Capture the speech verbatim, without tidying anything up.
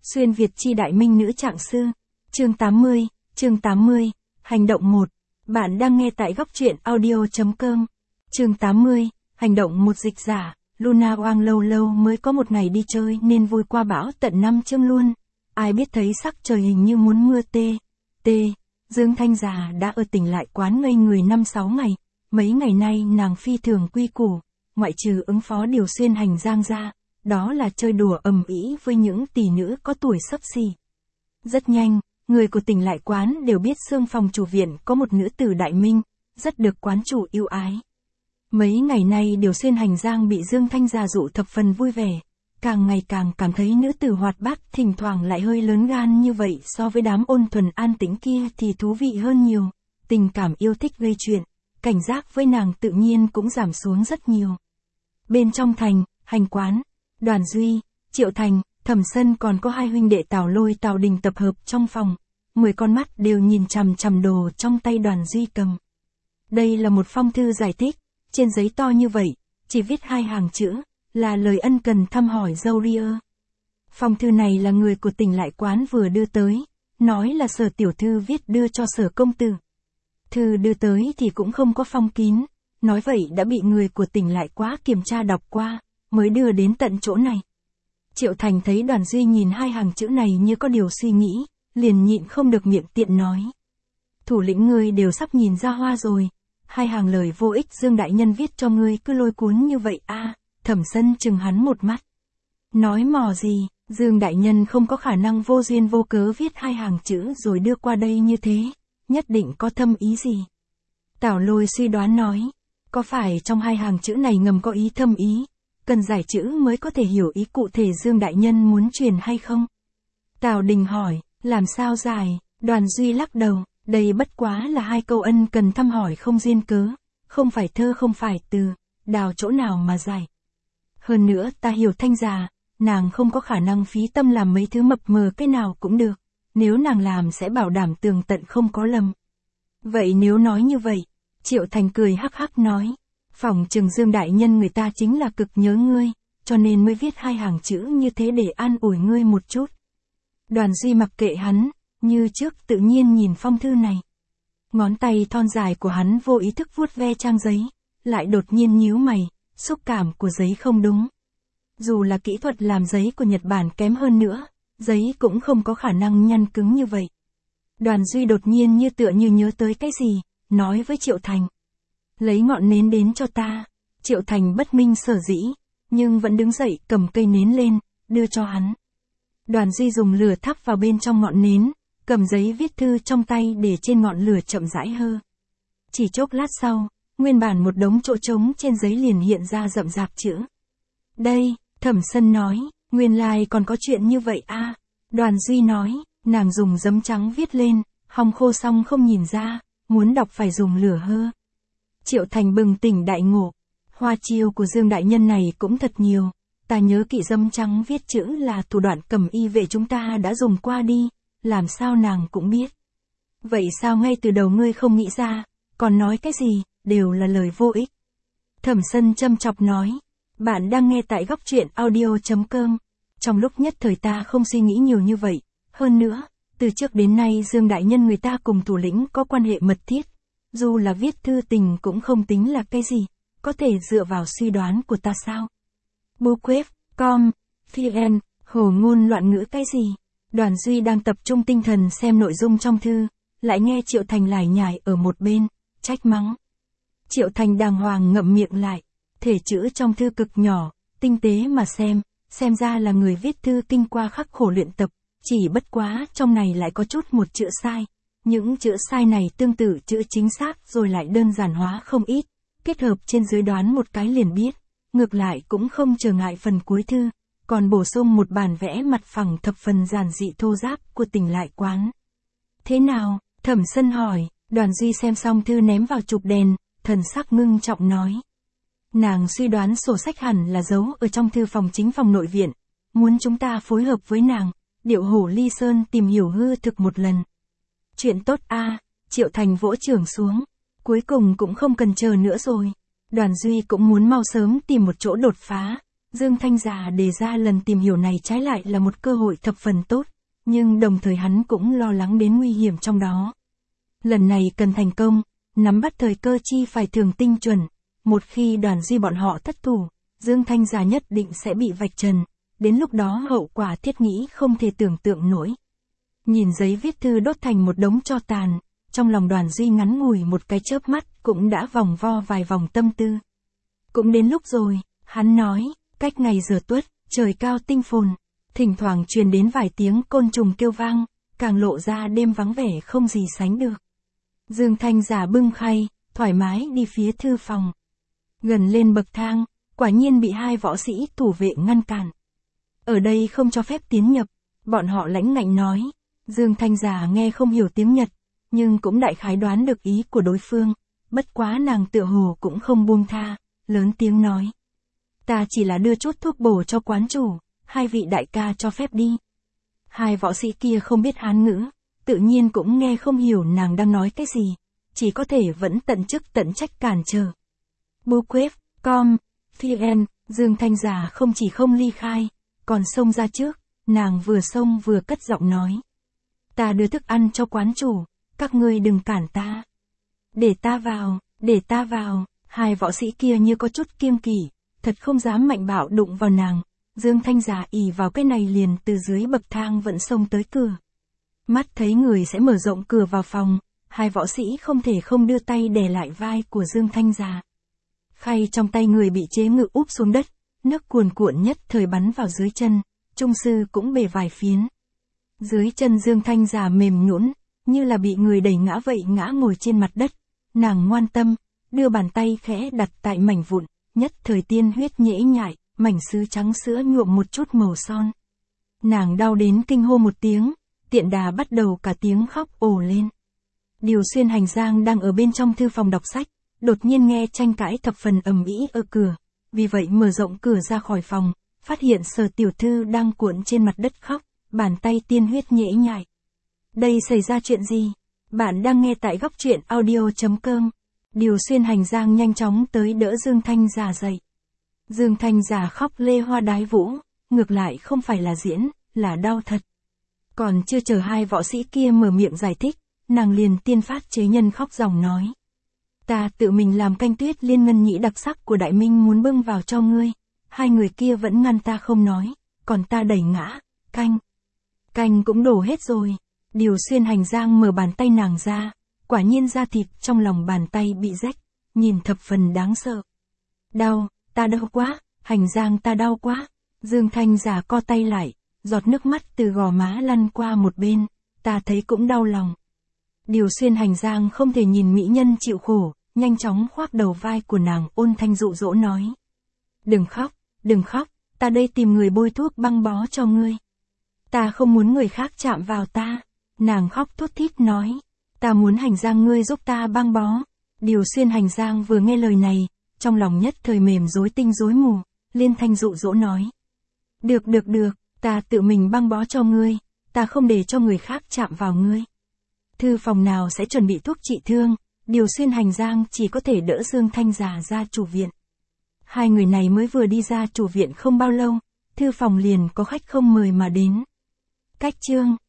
Xuyên Việt chi đại minh nữ trạng sư. Chương tám mươi, chương tám mươi, hành động một. Bạn đang nghe tại góc truyện audio.com. Chương tám mươi, hành động một. Dịch giả, Luna Wang lâu lâu mới có một ngày đi chơi nên vui qua bão tận năm chương luôn. Ai biết thấy sắc trời hình như muốn mưa tê. Tê, Dương Thanh già đã ở tỉnh lại quán ngây người năm sáu ngày. Mấy ngày nay nàng phi thường quy củ, ngoại trừ ứng phó điều xuyên hành giang ra, đó là chơi đùa ầm ĩ với những tỷ nữ có tuổi xấp xỉ. Rất nhanh, người của tỉnh lại quán đều biết xương phòng chủ viện có một nữ tử đại minh, rất được quán chủ yêu ái. Mấy ngày nay điều xuyên hành giang bị Dương Thanh già dụ thập phần vui vẻ, càng ngày càng cảm thấy nữ tử hoạt bát thỉnh thoảng lại hơi lớn gan như vậy so với đám ôn thuần an tĩnh kia thì thú vị hơn nhiều, tình cảm yêu thích gây chuyện, cảnh giác với nàng tự nhiên cũng giảm xuống rất nhiều. Bên trong thành, hành quán, Đoàn Duy, Triệu Thành, Thẩm Sân còn có hai huynh đệ Tào Lôi Tào Đình tập hợp trong phòng, mười con mắt đều nhìn chằm chằm đồ trong tay Đoàn Duy cầm. Đây là một phong thư giải thích, trên giấy to như vậy, chỉ viết hai hàng chữ, là lời ân cần thăm hỏi dâu ria. Phong thư này là người của tỉnh lại quán vừa đưa tới, nói là Sở tiểu thư viết đưa cho Sở công tử. Thư đưa tới thì cũng không có phong kín, nói vậy đã bị người của tỉnh lại quá kiểm tra đọc qua, mới đưa đến tận chỗ này. Triệu Thành thấy Đoàn Duy nhìn hai hàng chữ này như có điều suy nghĩ, liền nhịn không được miệng tiện nói. Thủ lĩnh ngươi đều sắp nhìn ra hoa rồi, hai hàng lời vô ích Dương đại nhân viết cho ngươi cứ lôi cuốn như vậy a. À, Thẩm Sân chừng hắn một mắt. Nói mò gì, Dương đại nhân không có khả năng vô duyên vô cớ viết hai hàng chữ rồi đưa qua đây như thế, nhất định có thâm ý gì. Tào Lôi suy đoán nói, có phải trong hai hàng chữ này ngầm có ý thâm ý, cần giải chữ mới có thể hiểu ý cụ thể Dương đại nhân muốn truyền hay không? Tào Đình hỏi, làm sao giải? Đoàn Duy lắc đầu, đây bất quá là hai câu ân cần thăm hỏi không duyên cớ, không phải thơ không phải từ, đào chỗ nào mà giải. Hơn nữa ta hiểu Thanh già, nàng không có khả năng phí tâm làm mấy thứ mập mờ cái nào cũng được, nếu nàng làm sẽ bảo đảm tường tận không có lầm. Vậy nếu nói như vậy, Triệu Thành cười hắc hắc nói, phỏng chừng Dương đại nhân người ta chính là cực nhớ ngươi, cho nên mới viết hai hàng chữ như thế để an ủi ngươi một chút. Đoàn Duy mặc kệ hắn, như trước tự nhiên nhìn phong thư này. Ngón tay thon dài của hắn vô ý thức vuốt ve trang giấy, lại đột nhiên nhíu mày, xúc cảm của giấy không đúng. Dù là kỹ thuật làm giấy của Nhật Bản kém hơn nữa, giấy cũng không có khả năng nhăn cứng như vậy. Đoàn Duy đột nhiên như tựa như nhớ tới cái gì, nói với Triệu Thành. Lấy ngọn nến đến cho ta. Triệu Thành bất minh sở dĩ, nhưng vẫn đứng dậy cầm cây nến lên, đưa cho hắn. Đoàn Duy dùng lửa thắp vào bên trong ngọn nến, cầm giấy viết thư trong tay để trên ngọn lửa chậm rãi hơ. Chỉ chốc lát sau, nguyên bản một đống chỗ trống trên giấy liền hiện ra rậm rạp chữ. Đây, Thẩm Sân nói, nguyên lai còn có chuyện như vậy a. À. Đoàn Duy nói, nàng dùng giấm trắng viết lên, hong khô xong không nhìn ra, muốn đọc phải dùng lửa hơ. Triệu Thành bừng tỉnh đại ngộ, hoa chiêu của Dương đại nhân này cũng thật nhiều, ta nhớ kỹ giấm trắng viết chữ là thủ đoạn cầm y vệ chúng ta đã dùng qua đi, làm sao nàng cũng biết. Vậy sao ngay từ đầu ngươi không nghĩ ra, còn nói cái gì, đều là lời vô ích. Thẩm Sân châm chọc nói, bạn đang nghe tại góc truyện audio.com, trong lúc nhất thời ta không suy nghĩ nhiều như vậy, hơn nữa, từ trước đến nay Dương đại nhân người ta cùng thủ lĩnh có quan hệ mật thiết, dù là viết thư tình cũng không tính là cái gì, có thể dựa vào suy đoán của ta sao? Bookquép, com, vn, hồ ngôn loạn ngữ cái gì? Đoàn Duy đang tập trung tinh thần xem nội dung trong thư, lại nghe Triệu Thành lải nhải ở một bên, trách mắng. Triệu Thành đàng hoàng ngậm miệng lại, thể chữ trong thư cực nhỏ, tinh tế mà xem, xem ra là người viết thư kinh qua khắc khổ luyện tập, chỉ bất quá trong này lại có chút một chữ sai. Những chữ sai này tương tự chữ chính xác rồi lại đơn giản hóa không ít, kết hợp trên dưới đoán một cái liền biết, ngược lại cũng không trở ngại phần cuối thư, còn bổ sung một bản vẽ mặt phẳng thập phần giản dị thô ráp của tỉnh lại quán. Thế nào? Thẩm Sân hỏi. Đoàn Duy xem xong thư ném vào chụp đèn, thần sắc ngưng trọng nói. Nàng suy đoán sổ sách hẳn là giấu ở trong thư phòng chính phòng nội viện, muốn chúng ta phối hợp với nàng, điệu hổ ly sơn tìm hiểu hư thực một lần. Chuyện tốt a. À, Triệu Thành vỗ chưởng xuống, cuối cùng cũng không cần chờ nữa rồi. Đoàn Duy cũng muốn mau sớm tìm một chỗ đột phá, Dương Thanh Già đề ra lần tìm hiểu này trái lại là một cơ hội thập phần tốt, nhưng đồng thời hắn cũng lo lắng đến nguy hiểm trong đó. Lần này cần thành công, nắm bắt thời cơ chi phải thường tinh chuẩn, một khi Đoàn Duy bọn họ thất thủ, Dương Thanh Già nhất định sẽ bị vạch trần, đến lúc đó hậu quả thiết nghĩ không thể tưởng tượng nổi. Nhìn giấy viết thư đốt thành một đống tro tàn, trong lòng Đoàn Duy ngắn ngủi một cái chớp mắt cũng đã vòng vo vài vòng tâm tư. Cũng đến lúc rồi, hắn nói, cách ngày giờ tuất, trời cao tinh phồn, thỉnh thoảng truyền đến vài tiếng côn trùng kêu vang, càng lộ ra đêm vắng vẻ không gì sánh được. Dương Thanh Già bưng khay, thoải mái đi phía thư phòng. Gần lên bậc thang, quả nhiên bị hai võ sĩ thủ vệ ngăn cản. Ở đây không cho phép tiến nhập, bọn họ lãnh ngạnh nói. Dương Thanh Già nghe không hiểu tiếng Nhật, nhưng cũng đại khái đoán được ý của đối phương, bất quá nàng tựa hồ cũng không buông tha, lớn tiếng nói. Ta chỉ là đưa chút thuốc bổ cho quán chủ, hai vị đại ca cho phép đi. Hai võ sĩ kia không biết Hán ngữ, tự nhiên cũng nghe không hiểu nàng đang nói cái gì, chỉ có thể vẫn tận chức tận trách cản trở. Buquet, com, vn, Dương Thanh Già không chỉ không ly khai, còn xông ra trước, nàng vừa xông vừa cất giọng nói. Ta đưa thức ăn cho quán chủ, các ngươi đừng cản ta. Để ta vào, để ta vào, hai võ sĩ kia như có chút kiêng kỵ, thật không dám mạnh bạo đụng vào nàng. Dương Thanh Già ì vào cái này liền từ dưới bậc thang vẫn xông tới cửa. Mắt thấy người sẽ mở rộng cửa vào phòng, hai võ sĩ không thể không đưa tay đè lại vai của Dương Thanh Già. Khay trong tay người bị chế ngự úp xuống đất, nước cuồn cuộn nhất thời bắn vào dưới chân, trung sư cũng bề vài phiến. Dưới chân Dương Thanh Già mềm nhũn, như là bị người đẩy ngã vậy ngã ngồi trên mặt đất. Nàng ngoan tâm, đưa bàn tay khẽ đặt tại mảnh vụn, nhất thời tiên huyết nhễ nhại, mảnh sứ trắng sữa nhuộm một chút màu son. Nàng đau đến kinh hô một tiếng, tiện đà bắt đầu cả tiếng khóc ồ lên. Điều Xuyên Hành Giang đang ở bên trong thư phòng đọc sách, đột nhiên nghe tranh cãi thập phần ầm ĩ ở cửa, vì vậy mở rộng cửa ra khỏi phòng, phát hiện Sở tiểu thư đang cuộn trên mặt đất khóc, bàn tay tiên huyết nhễ nhại. Đây xảy ra chuyện gì? Bạn đang nghe tại góc truyện audio chấm com. Điều Xuyên Hành Giang nhanh chóng tới đỡ Dương Thanh Già dậy. Dương Thanh Già khóc lê hoa đái vũ, ngược lại không phải là diễn, là đau thật. Còn chưa chờ hai võ sĩ kia mở miệng giải thích, nàng liền tiên phát chế nhân khóc ròng nói. Ta tự mình làm canh tuyết liên ngân nhĩ đặc sắc của Đại Minh muốn bưng vào cho ngươi, hai người kia vẫn ngăn ta không nói, còn ta đẩy ngã, canh. Canh cũng đổ hết rồi. Điều Xuyên Hành Giang mở bàn tay nàng ra, quả nhiên da thịt trong lòng bàn tay bị rách, nhìn thập phần đáng sợ. Đau, ta đau quá, Hành Giang ta đau quá. Dương Thanh Già co tay lại, giọt nước mắt từ gò má lăn qua một bên, ta thấy cũng đau lòng. Điều Xuyên Hành Giang không thể nhìn mỹ nhân chịu khổ, nhanh chóng khoác đầu vai của nàng ôn thanh dụ dỗ nói. Đừng khóc, đừng khóc, ta đây tìm người bôi thuốc băng bó cho ngươi. Ta không muốn người khác chạm vào ta. Nàng khóc thút thít nói, ta muốn Hành Giang ngươi giúp ta băng bó. Điều Xuyên Hành Giang vừa nghe lời này, trong lòng nhất thời mềm rối tinh rối mù, liên thanh dụ dỗ nói. Được được được, ta tự mình băng bó cho ngươi, ta không để cho người khác chạm vào ngươi. Thư phòng nào sẽ chuẩn bị thuốc trị thương, Điều Xuyên Hành Giang chỉ có thể đỡ Dương Thanh Già ra chủ viện. Hai người này mới vừa đi ra chủ viện không bao lâu, thư phòng liền có khách không mời mà đến. Cách chương